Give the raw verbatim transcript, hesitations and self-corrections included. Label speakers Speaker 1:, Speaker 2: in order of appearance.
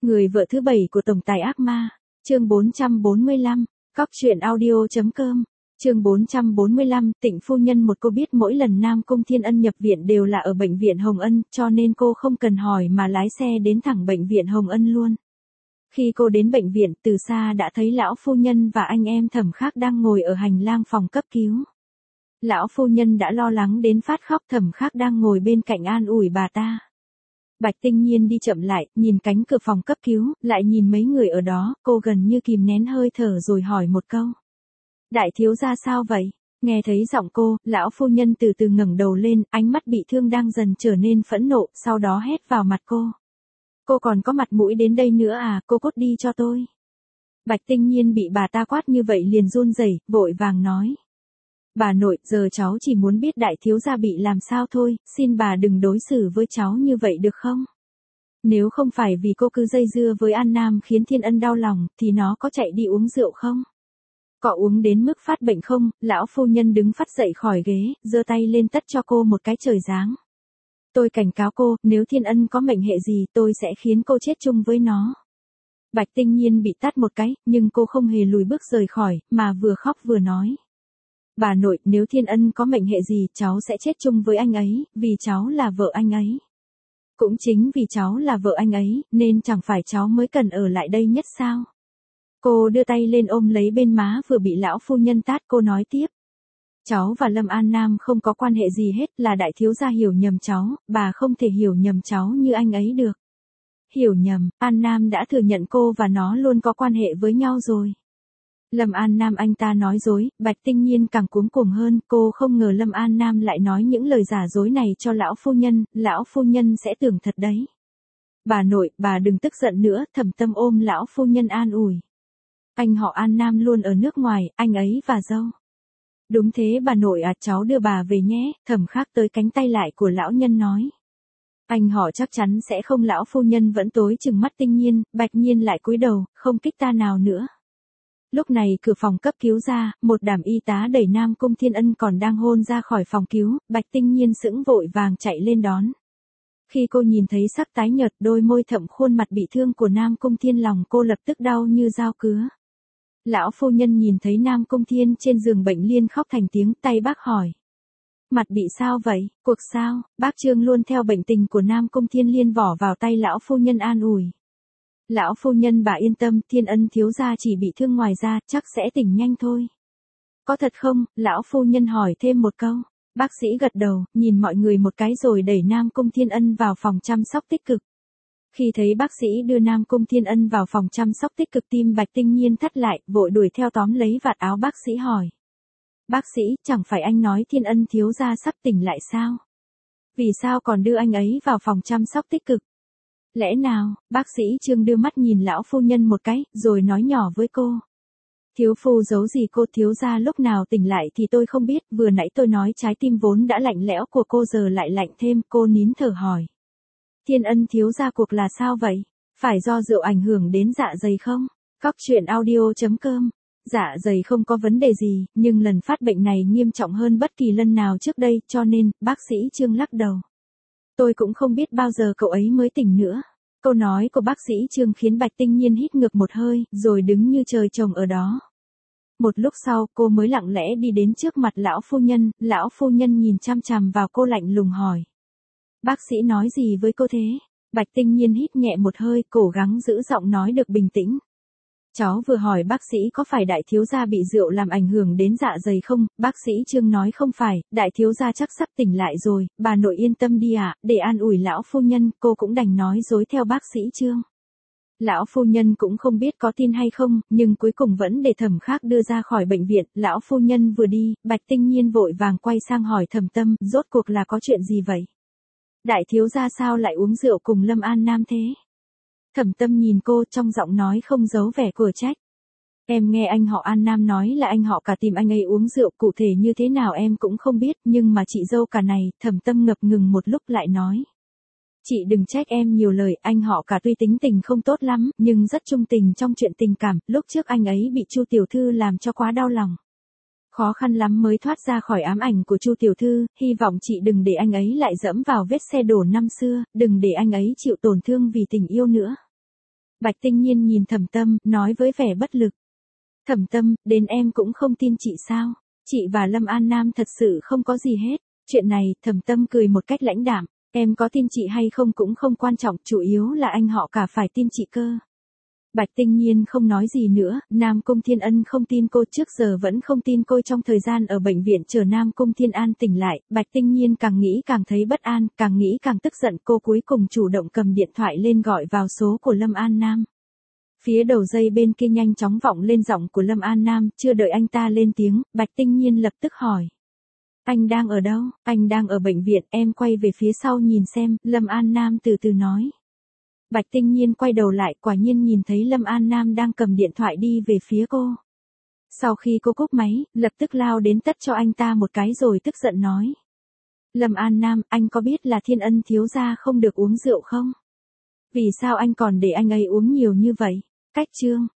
Speaker 1: Người vợ thứ bảy của tổng tài ác ma, chương bốn trăm bốn mươi lăm, cóc truyện audio.com, chương bốn trăm bốn mươi lăm, Tịnh phu nhân. Một cô biết mỗi lần Nam Cung Thiên Ân nhập viện đều là ở bệnh viện Hồng Ân, cho nên cô không cần hỏi mà lái xe đến thẳng bệnh viện Hồng Ân luôn. Khi cô đến bệnh viện, từ xa đã thấy lão phu nhân và anh em Thẩm Khắc đang ngồi ở hành lang phòng cấp cứu. Lão phu nhân đã lo lắng đến phát khóc, Thẩm Khắc đang ngồi bên cạnh an ủi bà ta. Bạch Tinh Nhiên đi chậm lại, nhìn cánh cửa phòng cấp cứu, lại nhìn mấy người ở đó, cô gần như kìm nén hơi thở rồi hỏi một câu. Đại thiếu gia sao vậy? Nghe thấy giọng cô, lão phu nhân từ từ ngẩng đầu lên, ánh mắt bị thương đang dần trở nên phẫn nộ, sau đó hét vào mặt cô. Cô còn có mặt mũi đến đây nữa à, cô cút đi cho tôi. Bạch Tinh Nhiên bị bà ta quát như vậy liền run rẩy, vội vàng nói. Bà nội, giờ cháu chỉ muốn biết đại thiếu gia bị làm sao thôi, xin bà đừng đối xử với cháu như vậy được không? Nếu không phải vì cô cứ dây dưa với An Nam khiến Thiên Ân đau lòng, thì nó có chạy đi uống rượu không? Có uống đến mức phát bệnh không? Lão phu nhân đứng phắt dậy khỏi ghế, giơ tay lên tắt cho cô một cái trời giáng. Tôi cảnh cáo cô, nếu Thiên Ân có mệnh hệ gì tôi sẽ khiến cô chết chung với nó. Bạch Tinh Nhiên bị tát một cái, nhưng cô không hề lùi bước rời khỏi, mà vừa khóc vừa nói. Bà nội, nếu Thiên Ân có mệnh hệ gì, cháu sẽ chết chung với anh ấy, vì cháu là vợ anh ấy. Cũng chính vì cháu là vợ anh ấy, nên chẳng phải cháu mới cần ở lại đây nhất sao? Cô đưa tay lên ôm lấy bên má vừa bị lão phu nhân tát, cô nói tiếp. Cháu và Lâm An Nam không có quan hệ gì hết, là đại thiếu gia hiểu nhầm cháu, bà không thể hiểu nhầm cháu như anh ấy được. Hiểu nhầm, An Nam đã thừa nhận cô và nó luôn có quan hệ với nhau rồi. Lâm An Nam anh ta nói dối, Bạch Tinh Nhiên càng cuống cuồng hơn, cô không ngờ Lâm An Nam lại nói những lời giả dối này cho lão phu nhân, lão phu nhân sẽ tưởng thật đấy. Bà nội, bà đừng tức giận nữa, Thẩm Tâm ôm lão phu nhân an ủi. Anh họ An Nam luôn ở nước ngoài, anh ấy và dâu. Đúng thế bà nội à, cháu đưa bà về nhé, Thẩm Khắc tới cánh tay lại của lão nhân nói. Anh họ chắc chắn sẽ không. Lão phu nhân vẫn tối chừng mắt Tinh Nhiên, Bạch Nhiên lại cúi đầu, không kích ta nào nữa. Lúc này cửa phòng cấp cứu ra, một đàm y tá đẩy Nam Cung Thiên Ân còn đang hôn ra khỏi phòng cứu, Bạch Tinh Nhiên sững vội vàng chạy lên đón. Khi cô nhìn thấy sắc tái nhợt, đôi môi thẫm, khuôn mặt bị thương của Nam Cung Thiên, lòng cô lập tức đau như dao cứa. Lão phu nhân nhìn thấy Nam Cung Thiên trên giường bệnh liên khóc thành tiếng, tay bác hỏi. Mặt bị sao vậy, cuộc sao? Bác Trương luôn theo bệnh tình của Nam Cung Thiên liên vỏ vào tay lão phu nhân an ủi. Lão phu nhân bà yên tâm, Thiên Ân thiếu gia chỉ bị thương ngoài da, chắc sẽ tỉnh nhanh thôi. Có thật không? Lão phu nhân hỏi thêm một câu. Bác sĩ gật đầu, nhìn mọi người một cái rồi đẩy Nam Cung Thiên Ân vào phòng chăm sóc tích cực. Khi thấy bác sĩ đưa Nam Cung Thiên Ân vào phòng chăm sóc tích cực, tim Bạch Tinh Nhiên thắt lại, vội đuổi theo tóm lấy vạt áo bác sĩ hỏi. Bác sĩ, chẳng phải anh nói Thiên Ân thiếu gia sắp tỉnh lại sao? Vì sao còn đưa anh ấy vào phòng chăm sóc tích cực? Lẽ nào? Bác sĩ Trương đưa mắt nhìn lão phu nhân một cái, rồi nói nhỏ với cô. Thiếu phu giấu gì cô, thiếu gia lúc nào tỉnh lại thì tôi không biết, vừa nãy tôi nói trái tim vốn đã lạnh lẽo của cô giờ lại lạnh thêm, cô nín thở hỏi. Thiên Ân thiếu gia cuộc là sao vậy? Phải do rượu ảnh hưởng đến dạ dày không? Cóc truyện audio.com. Dạ dày không có vấn đề gì, nhưng lần phát bệnh này nghiêm trọng hơn bất kỳ lần nào trước đây, cho nên, bác sĩ Trương lắc đầu. Tôi cũng không biết bao giờ cậu ấy mới tỉnh nữa. Câu nói của bác sĩ Trương khiến Bạch Tinh Nhiên hít ngược một hơi, rồi đứng như trời trồng ở đó. Một lúc sau, cô mới lặng lẽ đi đến trước mặt lão phu nhân, lão phu nhân nhìn chăm chằm vào cô lạnh lùng hỏi. Bác sĩ nói gì với cô thế? Bạch Tinh Nhiên hít nhẹ một hơi, cố gắng giữ giọng nói được bình tĩnh. Cháu vừa hỏi bác sĩ có phải đại thiếu gia bị rượu làm ảnh hưởng đến dạ dày không, bác sĩ Trương nói không phải, đại thiếu gia chắc sắp tỉnh lại rồi, bà nội yên tâm đi ạ, à, để an ủi lão phu nhân, cô cũng đành nói dối theo bác sĩ Trương. Lão phu nhân cũng không biết có tin hay không, nhưng cuối cùng vẫn để Thẩm Khắc đưa ra khỏi bệnh viện, lão phu nhân vừa đi, Bạch Tinh Nhiên vội vàng quay sang hỏi Thẩm Tâm, rốt cuộc là có chuyện gì vậy? Đại thiếu gia sao lại uống rượu cùng Lâm An Nam thế? Thẩm Tâm nhìn cô, trong giọng nói không giấu vẻ của trách. Em nghe anh họ An Nam nói là anh họ cả tìm anh ấy uống rượu, cụ thể như thế nào em cũng không biết, nhưng mà chị dâu cả này, Thẩm Tâm ngập ngừng một lúc lại nói. Chị đừng trách em nhiều lời, anh họ cả tuy tính tình không tốt lắm, nhưng rất trung tình trong chuyện tình cảm, lúc trước anh ấy bị Chu tiểu thư làm cho quá đau lòng. Khó khăn lắm mới thoát ra khỏi ám ảnh của Chu tiểu thư, hy vọng chị đừng để anh ấy lại dẫm vào vết xe đổ năm xưa, đừng để anh ấy chịu tổn thương vì tình yêu nữa. Bạch Tinh Nhiên nhìn Thẩm Tâm, nói với vẻ bất lực. Thẩm Tâm, đến em cũng không tin chị sao? Chị và Lâm An Nam thật sự không có gì hết. Chuyện này, Thẩm Tâm cười một cách lãnh đạm. Em có tin chị hay không cũng không quan trọng, chủ yếu là anh họ cả phải tin chị cơ. Bạch Tinh Nhiên không nói gì nữa, Nam Cung Thiên Ân không tin cô, trước giờ vẫn không tin cô. Trong thời gian ở bệnh viện chờ Nam Cung Thiên An tỉnh lại, Bạch Tinh Nhiên càng nghĩ càng thấy bất an, càng nghĩ càng tức giận. Cô cuối cùng chủ động cầm điện thoại lên gọi vào số của Lâm An Nam. Phía đầu dây bên kia nhanh chóng vọng lên giọng của Lâm An Nam, chưa đợi anh ta lên tiếng, Bạch Tinh Nhiên lập tức hỏi. Anh đang ở đâu? Anh đang ở bệnh viện, em quay về phía sau nhìn xem, Lâm An Nam từ từ nói. Bạch Tinh Nhiên quay đầu lại, quả nhiên nhìn thấy Lâm An Nam đang cầm điện thoại đi về phía cô. Sau khi cô cúp máy, lập tức lao đến tắt cho anh ta một cái rồi tức giận nói. Lâm An Nam, anh có biết là Thiên Ân thiếu gia không được uống rượu không? Vì sao anh còn để anh ấy uống nhiều như vậy? Cách chương